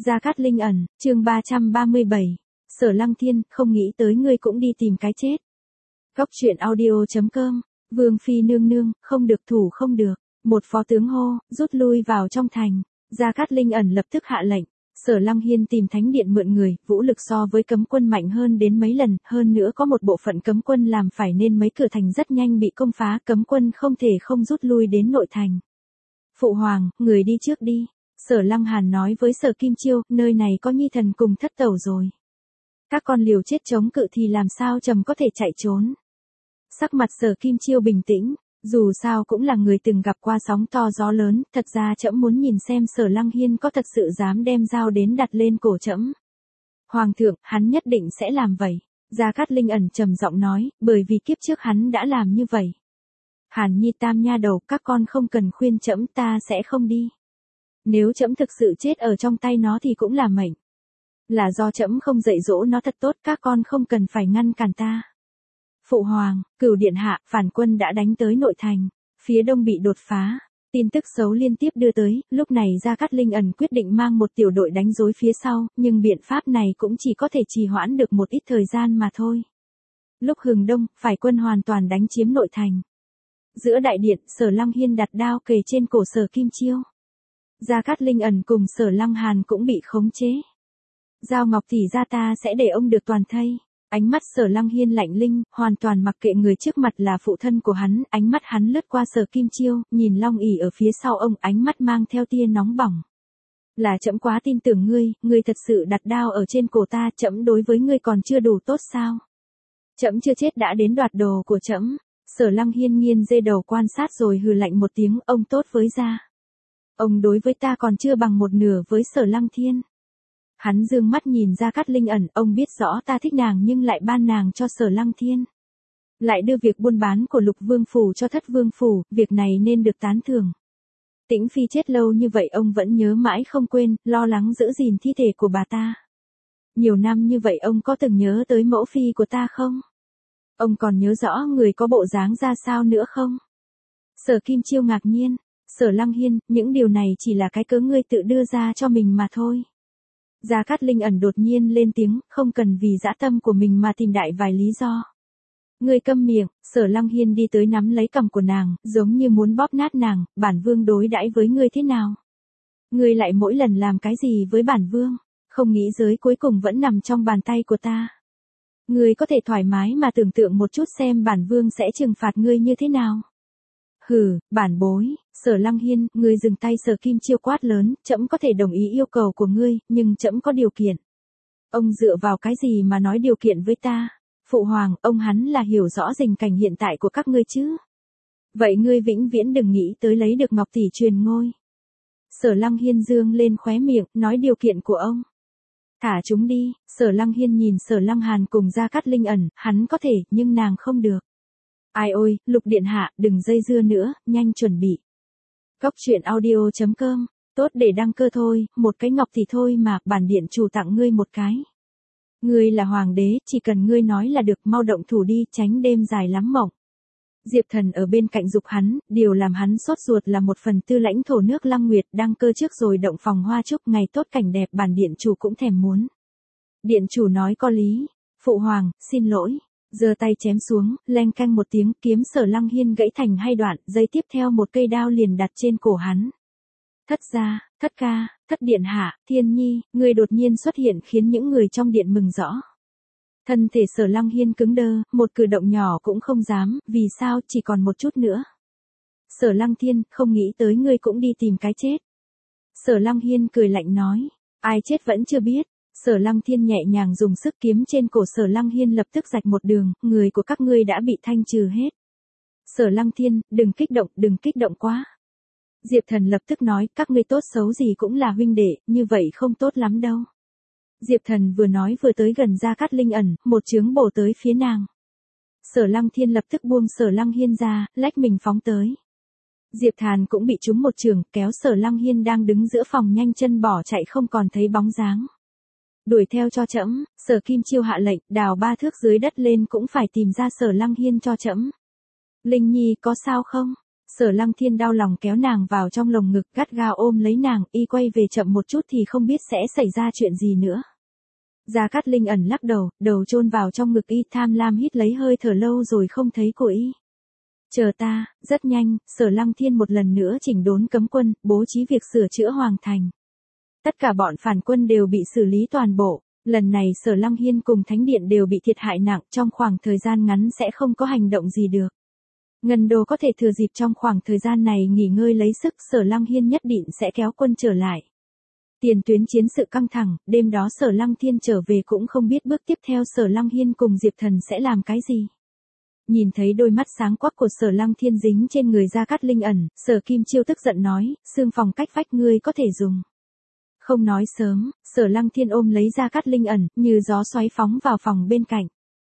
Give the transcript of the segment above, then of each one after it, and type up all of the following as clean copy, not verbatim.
Gia Cát Linh ẩn, chương 337. Sở Lăng Thiên, không nghĩ tới ngươi cũng đi tìm cái chết. Góc truyện audio.com. Vương phi nương nương, không được thủ không được. Một phó tướng hô, rút lui vào trong thành. Gia Cát Linh ẩn lập tức hạ lệnh. Sở Lăng Hiên tìm thánh điện mượn người, vũ lực so với cấm quân mạnh hơn đến mấy lần, hơn nữa có một bộ phận cấm quân làm phải nên mấy cửa thành rất nhanh bị công phá, cấm quân không thể không rút lui đến nội thành. Phụ hoàng, người đi trước đi. Sở Lăng Hàn nói với Sở Kim Chiêu, nơi này có nhi thần cùng thất tẩu rồi. Các con liều chết chống cự thì làm sao trầm có thể chạy trốn. Sắc mặt Sở Kim Chiêu bình tĩnh, dù sao cũng là người từng gặp qua sóng to gió lớn, thật ra trẫm muốn nhìn xem Sở Lăng Hiên có thật sự dám đem dao đến đặt lên cổ trẫm. Hoàng thượng, hắn nhất định sẽ làm vậy. Gia Cát Linh ẩn trầm giọng nói, bởi vì kiếp trước hắn đã làm như vậy. Hàn Nhi tam nha đầu, các con không cần khuyên trẫm, ta sẽ không đi. Nếu trẫm thực sự chết ở trong tay nó thì cũng là mệnh. Là do trẫm không dạy dỗ nó thật tốt, các con không cần phải ngăn cản ta. Phụ hoàng, Cửu điện hạ, phản quân đã đánh tới nội thành, phía đông bị đột phá. Tin tức xấu liên tiếp đưa tới, lúc này Gia Cát Linh ẩn quyết định mang một tiểu đội đánh rối phía sau, nhưng biện pháp này cũng chỉ có thể trì hoãn được một ít thời gian mà thôi. Lúc hừng đông, phải quân hoàn toàn đánh chiếm nội thành. Giữa đại điện, Sở Lăng Hiên đặt đao kề trên cổ Sở Kim Chiêu. Gia Cát Linh ẩn cùng Sở Lăng Hàn cũng bị khống chế. Giao Ngọc tỷ ra, ta sẽ để ông được toàn thây. Ánh mắt Sở Lăng Hiên lạnh linh, hoàn toàn mặc kệ người trước mặt là phụ thân của hắn, ánh mắt hắn lướt qua Sở Kim Chiêu, nhìn Long ỷ ở phía sau ông, ánh mắt mang theo tia nóng bỏng. Là trẫm quá tin tưởng ngươi thật sự đặt đao ở trên cổ ta, trẫm đối với ngươi còn chưa đủ tốt sao? Trẫm chưa chết đã đến đoạt đồ của trẫm. Sở Lăng Hiên nghiêng dê đầu quan sát rồi hừ lạnh một tiếng, ông tốt với gia. Ông đối với ta còn chưa bằng một nửa với Sở Lăng Thiên. Hắn dương mắt nhìn Gia Cát Linh ẩn, ông biết rõ ta thích nàng nhưng lại ban nàng cho Sở Lăng Thiên. Lại đưa việc buôn bán của Lục Vương Phủ cho Thất Vương Phủ, việc này nên được tán thưởng. Tĩnh Phi chết lâu như vậy ông vẫn nhớ mãi không quên, lo lắng giữ gìn thi thể của bà ta. Nhiều năm như vậy ông có từng nhớ tới mẫu phi của ta không? Ông còn nhớ rõ người có bộ dáng ra sao nữa không? Sở Kim Chiêu ngạc nhiên. Sở Lăng Hiên, những điều này chỉ là cái cớ ngươi tự đưa ra cho mình mà thôi. Gia Cát Linh ẩn đột nhiên lên tiếng, không cần vì dã tâm của mình mà tìm đại vài lý do. Ngươi câm miệng. Sở Lăng Hiên đi tới nắm lấy cằm của nàng, giống như muốn bóp nát nàng, bản vương đối đãi với ngươi thế nào? Ngươi lại mỗi lần làm cái gì với bản vương? Không nghĩ giới cuối cùng vẫn nằm trong bàn tay của ta. Ngươi có thể thoải mái mà tưởng tượng một chút xem bản vương sẽ trừng phạt ngươi như thế nào. Hừ, bản bối. Sở Lăng Hiên, ngươi dừng tay. Sở Kim Chiêu quát lớn, trẫm có thể đồng ý yêu cầu của ngươi, nhưng trẫm có điều kiện. Ông dựa vào cái gì mà nói điều kiện với ta? Phụ hoàng, ông hắn là hiểu rõ tình cảnh hiện tại của các ngươi chứ? Vậy ngươi vĩnh viễn đừng nghĩ tới lấy được Ngọc tỷ truyền ngôi. Sở Lăng Hiên dương lên khóe miệng, nói điều kiện của ông. Thả chúng đi. Sở Lăng Hiên nhìn Sở Lăng Hàn cùng Gia Cát Linh ẩn, hắn có thể, nhưng nàng không được. Ai ôi, Lục điện hạ, đừng dây dưa nữa, nhanh chuẩn bị. Góc truyện audio.com. Tốt để đăng cơ thôi, một cái ngọc thì thôi mà, bản điện chủ tặng ngươi một cái. Ngươi là hoàng đế, chỉ cần ngươi nói là được, mau động thủ đi, tránh đêm dài lắm mộng. Diệp Thần ở bên cạnh giục hắn, điều làm hắn sốt ruột là một phần tư lãnh thổ nước Lăng Nguyệt đăng cơ trước rồi động phòng hoa trúc, ngày tốt cảnh đẹp, bản điện chủ cũng thèm muốn. Điện chủ nói có lý. Phụ hoàng, xin lỗi. Giơ tay chém xuống, leng canh một tiếng, kiếm Sở Lăng Hiên gãy thành hai đoạn, giây tiếp theo một cây đao liền đặt trên cổ hắn. Thất gia, thất ca, thất điện hạ, Thiên Nhi, người đột nhiên xuất hiện khiến những người trong điện mừng rõ. Thân thể Sở Lăng Hiên cứng đơ, một cử động nhỏ cũng không dám, vì sao, chỉ còn một chút nữa. Sở Lăng Thiên, không nghĩ tới ngươi cũng đi tìm cái chết. Sở Lăng Hiên cười lạnh nói, ai chết vẫn chưa biết. Sở Lăng Thiên nhẹ nhàng dùng sức kiếm trên cổ Sở Lăng Hiên lập tức rạch một đường, người của các ngươi đã bị thanh trừ hết. Sở Lăng Thiên, đừng kích động quá. Diệp Thần lập tức nói, các ngươi tốt xấu gì cũng là huynh đệ, như vậy không tốt lắm đâu. Diệp Thần vừa nói vừa tới gần Gia Cát Linh ẩn, một chướng bổ tới phía nàng. Sở Lăng Thiên lập tức buông Sở Lăng Hiên ra, lách mình phóng tới. Diệp Thần cũng bị trúng một chưởng, kéo Sở Lăng Hiên đang đứng giữa phòng nhanh chân bỏ chạy không còn thấy bóng dáng. Đuổi theo cho trẫm. Sở Kim Chiêu hạ lệnh, đào 3 thước dưới đất lên cũng phải tìm ra Sở Lăng Hiên cho trẫm. Linh Nhi có sao không? Sở Lăng Thiên đau lòng kéo nàng vào trong lồng ngực, gắt gao ôm lấy nàng, y quay về chậm một chút thì không biết sẽ xảy ra chuyện gì nữa. Gia Cát Linh ẩn lắc đầu, đầu chôn vào trong ngực y, tham lam hít lấy hơi thở lâu rồi không thấy của y. Chờ ta, rất nhanh, Sở Lăng Thiên một lần nữa chỉnh đốn cấm quân, bố trí việc sửa chữa hoàng thành. Tất cả bọn phản quân đều bị xử lý toàn bộ, lần này Sở Lăng Hiên cùng Thánh Điện đều bị thiệt hại nặng, trong khoảng thời gian ngắn sẽ không có hành động gì được. Ngân Đô có thể thừa dịp trong khoảng thời gian này nghỉ ngơi lấy sức, Sở Lăng Hiên nhất định sẽ kéo quân trở lại. Tiền tuyến chiến sự căng thẳng, đêm đó Sở Lăng Thiên trở về cũng không biết bước tiếp theo Sở Lăng Hiên cùng Diệp Thần sẽ làm cái gì. Nhìn thấy đôi mắt sáng quắc của Sở Lăng Thiên dính trên người Gia Cát Linh ẩn, Sở Kim Chiêu tức giận nói, xương phòng cách vách ngươi có thể dùng. Không nói sớm, Sở Lăng Thiên ôm lấy Gia Cát Linh ẩn, như gió xoáy phóng vào phòng bên cạnh.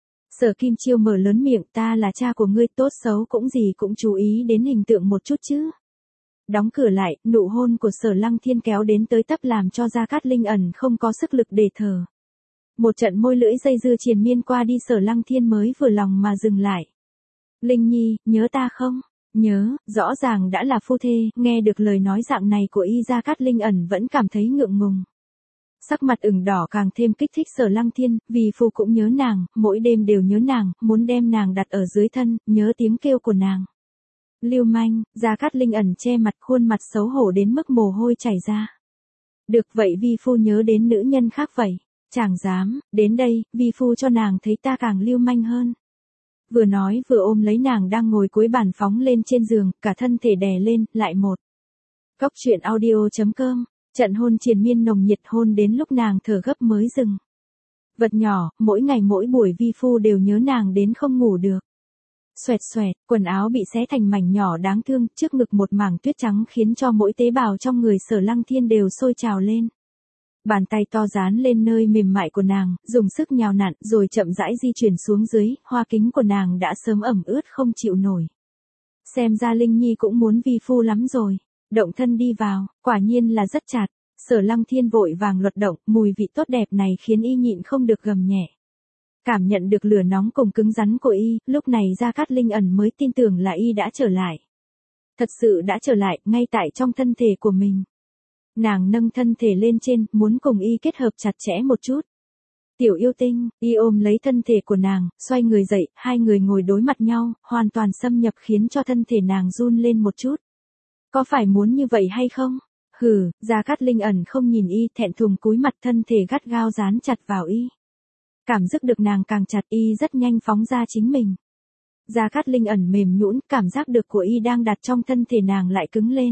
Sở Kim Chiêu mở lớn miệng, ta là cha của ngươi, tốt xấu cũng gì cũng chú ý đến hình tượng một chút chứ. Đóng cửa lại, nụ hôn của Sở Lăng Thiên kéo đến tới tấp làm cho Gia Cát Linh ẩn không có sức lực để thở. Một trận môi lưỡi dây dưa triền miên qua đi, Sở Lăng Thiên mới vừa lòng mà dừng lại. Linh Nhi, nhớ ta không? Nhớ, rõ ràng đã là phu thê, nghe được lời nói dạng này của y, Gia Cát Linh ẩn vẫn cảm thấy ngượng ngùng. Sắc mặt ửng đỏ càng thêm kích thích Sở Lăng Thiên, vì phu cũng nhớ nàng, mỗi đêm đều nhớ nàng, muốn đem nàng đặt ở dưới thân, nhớ tiếng kêu của nàng. Lưu manh, Gia Cát Linh ẩn che mặt, khuôn mặt xấu hổ đến mức mồ hôi chảy ra. Được vậy vi phu nhớ đến nữ nhân khác vậy. Chàng dám, đến đây, vi phu cho nàng thấy ta càng lưu manh hơn. Vừa nói vừa ôm lấy nàng đang ngồi cuối bàn phóng lên trên giường, cả thân thể đè lên, lại một. Cốc truyện audio.com, trận hôn triền miên nồng nhiệt, hôn đến lúc nàng thở gấp mới dừng. Vật nhỏ, mỗi ngày mỗi buổi vi phu đều nhớ nàng đến không ngủ được. Xoẹt xoẹt, quần áo bị xé thành mảnh nhỏ đáng thương, trước ngực một mảng tuyết trắng khiến cho mỗi tế bào trong người Sở Lăng Thiên đều sôi trào lên. Bàn tay to dán lên nơi mềm mại của nàng, dùng sức nhào nặn rồi chậm rãi di chuyển xuống dưới, hoa kính của nàng đã sớm ẩm ướt không chịu nổi. Xem ra Linh Nhi cũng muốn vi phu lắm rồi. Động thân đi vào, quả nhiên là rất chặt. Sở Lăng Thiên vội vàng luật động, mùi vị tốt đẹp này khiến y nhịn không được gầm nhẹ. Cảm nhận được lửa nóng cùng cứng rắn của y, lúc này Gia Cát Linh ẩn mới tin tưởng là y đã trở lại. Thật sự đã trở lại, ngay tại trong thân thể của mình. Nàng nâng thân thể lên trên, muốn cùng y kết hợp chặt chẽ một chút. Tiểu yêu tinh, y ôm lấy thân thể của nàng, xoay người dậy, hai người ngồi đối mặt nhau, hoàn toàn xâm nhập khiến cho thân thể nàng run lên một chút. Có phải muốn như vậy hay không? Hừ, Gia Cát Linh ẩn không nhìn y, thẹn thùng cúi mặt, thân thể gắt gao dán chặt vào y. Cảm giác được nàng càng chặt, y rất nhanh phóng ra chính mình. Gia Cát Linh ẩn mềm nhũn, cảm giác được của y đang đặt trong thân thể nàng lại cứng lên.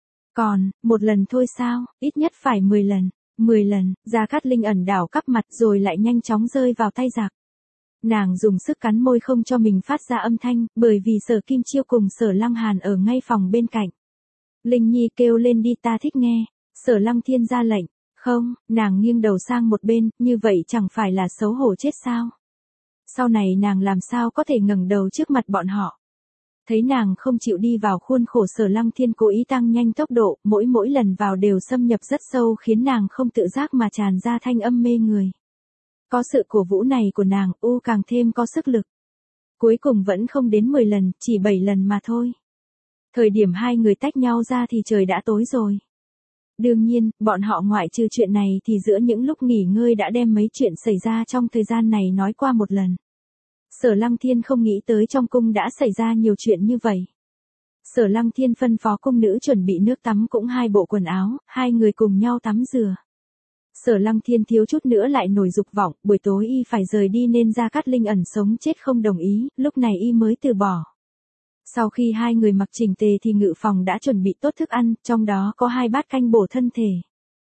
Còn, một lần thôi sao, ít nhất phải 10 lần. 10 lần, Gia Cát Linh ẩn đảo cắp mặt rồi lại nhanh chóng rơi vào tay giặc. Nàng dùng sức cắn môi không cho mình phát ra âm thanh, bởi vì Sở Kim Chiêu cùng Sở Lăng Hàn ở ngay phòng bên cạnh. Linh Nhi kêu lên đi, ta thích nghe. Sở Lăng Thiên ra lệnh. Không, nàng nghiêng đầu sang một bên, như vậy chẳng phải là xấu hổ chết sao? Sau này nàng làm sao có thể ngẩng đầu trước mặt bọn họ? Thấy nàng không chịu đi vào khuôn khổ, Sở Lăng Thiên cố ý tăng nhanh tốc độ, mỗi lần vào đều xâm nhập rất sâu khiến nàng không tự giác mà tràn ra thanh âm mê người. Có sự cổ vũ này của nàng, càng thêm có sức lực. Cuối cùng vẫn không đến 10 lần, chỉ 7 lần mà thôi. Thời điểm hai người tách nhau ra thì trời đã tối rồi. Đương nhiên, bọn họ ngoại trừ chuyện này thì giữa những lúc nghỉ ngơi đã đem mấy chuyện xảy ra trong thời gian này nói qua một lần. Sở Lăng Thiên không nghĩ tới trong cung đã xảy ra nhiều chuyện như vậy. Sở Lăng Thiên phân phó cung nữ chuẩn bị nước tắm cũng 2 bộ quần áo, hai người cùng nhau tắm rửa. Sở Lăng Thiên thiếu chút nữa lại nổi dục vọng, buổi tối y phải rời đi nên Gia Cát Linh ẩn sống chết không đồng ý, lúc này y mới từ bỏ. Sau khi hai người mặc chỉnh tề thì ngự phòng đã chuẩn bị tốt thức ăn, trong đó có 2 bát canh bổ thân thể.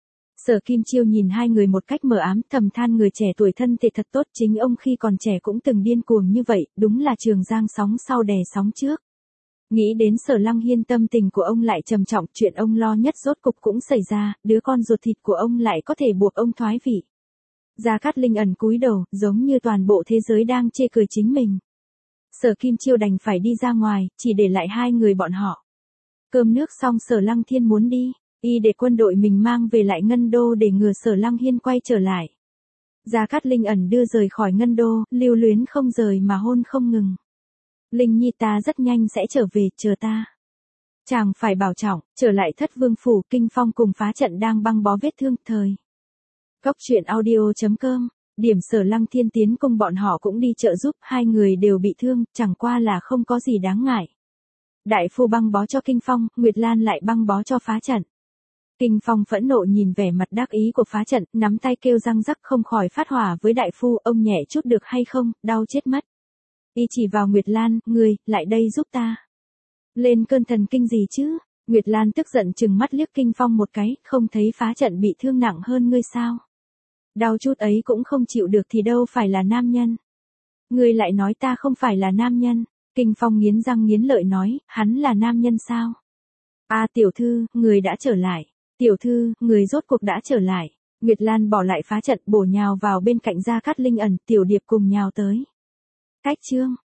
Sở Kim Chiêu nhìn hai người một cách mờ ám, thầm than người trẻ tuổi thân thể thật tốt, chính ông khi còn trẻ cũng từng điên cuồng như vậy, đúng là trường giang sóng sau đè sóng trước. Nghĩ đến Sở Lăng Hiên, tâm tình của ông lại trầm trọng, chuyện ông lo nhất rốt cục cũng xảy ra, đứa con ruột thịt của ông lại có thể buộc ông thoái vị. Gia Cát Linh ẩn cúi đầu, giống như toàn bộ thế giới đang chê cười chính mình. Sở Kim Chiêu đành phải đi ra ngoài, chỉ để lại hai người bọn họ. Cơm nước xong Sở Lăng Thiên muốn đi, y để quân đội mình mang về lại Ngân Đô để ngừa Sở Lăng Hiên quay trở lại. Gia Cát Linh ẩn đưa rời khỏi Ngân Đô, lưu luyến không rời mà hôn không ngừng. Linh Nhi, ta rất nhanh sẽ trở về, chờ ta. Chàng phải bảo trọng, trở lại Thất Vương phủ, Kinh Phong cùng phá trận đang băng bó vết thương, thời. Góc truyện audio.com, điểm Sở Lăng Thiên tiến cung bọn họ cũng đi trợ giúp, hai người đều bị thương, chẳng qua là không có gì đáng ngại. Đại phu băng bó cho Kinh Phong, Nguyệt Lan lại băng bó cho phá trận. Kinh Phong phẫn nộ nhìn vẻ mặt đắc ý của phá trận, nắm tay kêu răng rắc, không khỏi phát hỏa với đại phu, ông nhẹ chút được hay không, đau chết mất. Y chỉ vào Nguyệt Lan, ngươi, lại đây giúp ta. Lên cơn thần kinh gì chứ? Nguyệt Lan tức giận chừng mắt liếc Kinh Phong một cái, không thấy phá trận bị thương nặng hơn ngươi sao? Đau chút ấy cũng không chịu được thì đâu phải là nam nhân. Ngươi lại nói ta không phải là nam nhân. Kinh Phong nghiến răng nghiến lợi nói, hắn là nam nhân sao? À tiểu thư, người đã trở lại. Tiểu thư, người rốt cuộc đã trở lại. Nguyệt Lan bỏ lại phá trận, bổ nhào vào bên cạnh Gia Cát Linh Ẩn, Tiểu Điệp cùng nhào tới. Cách chương.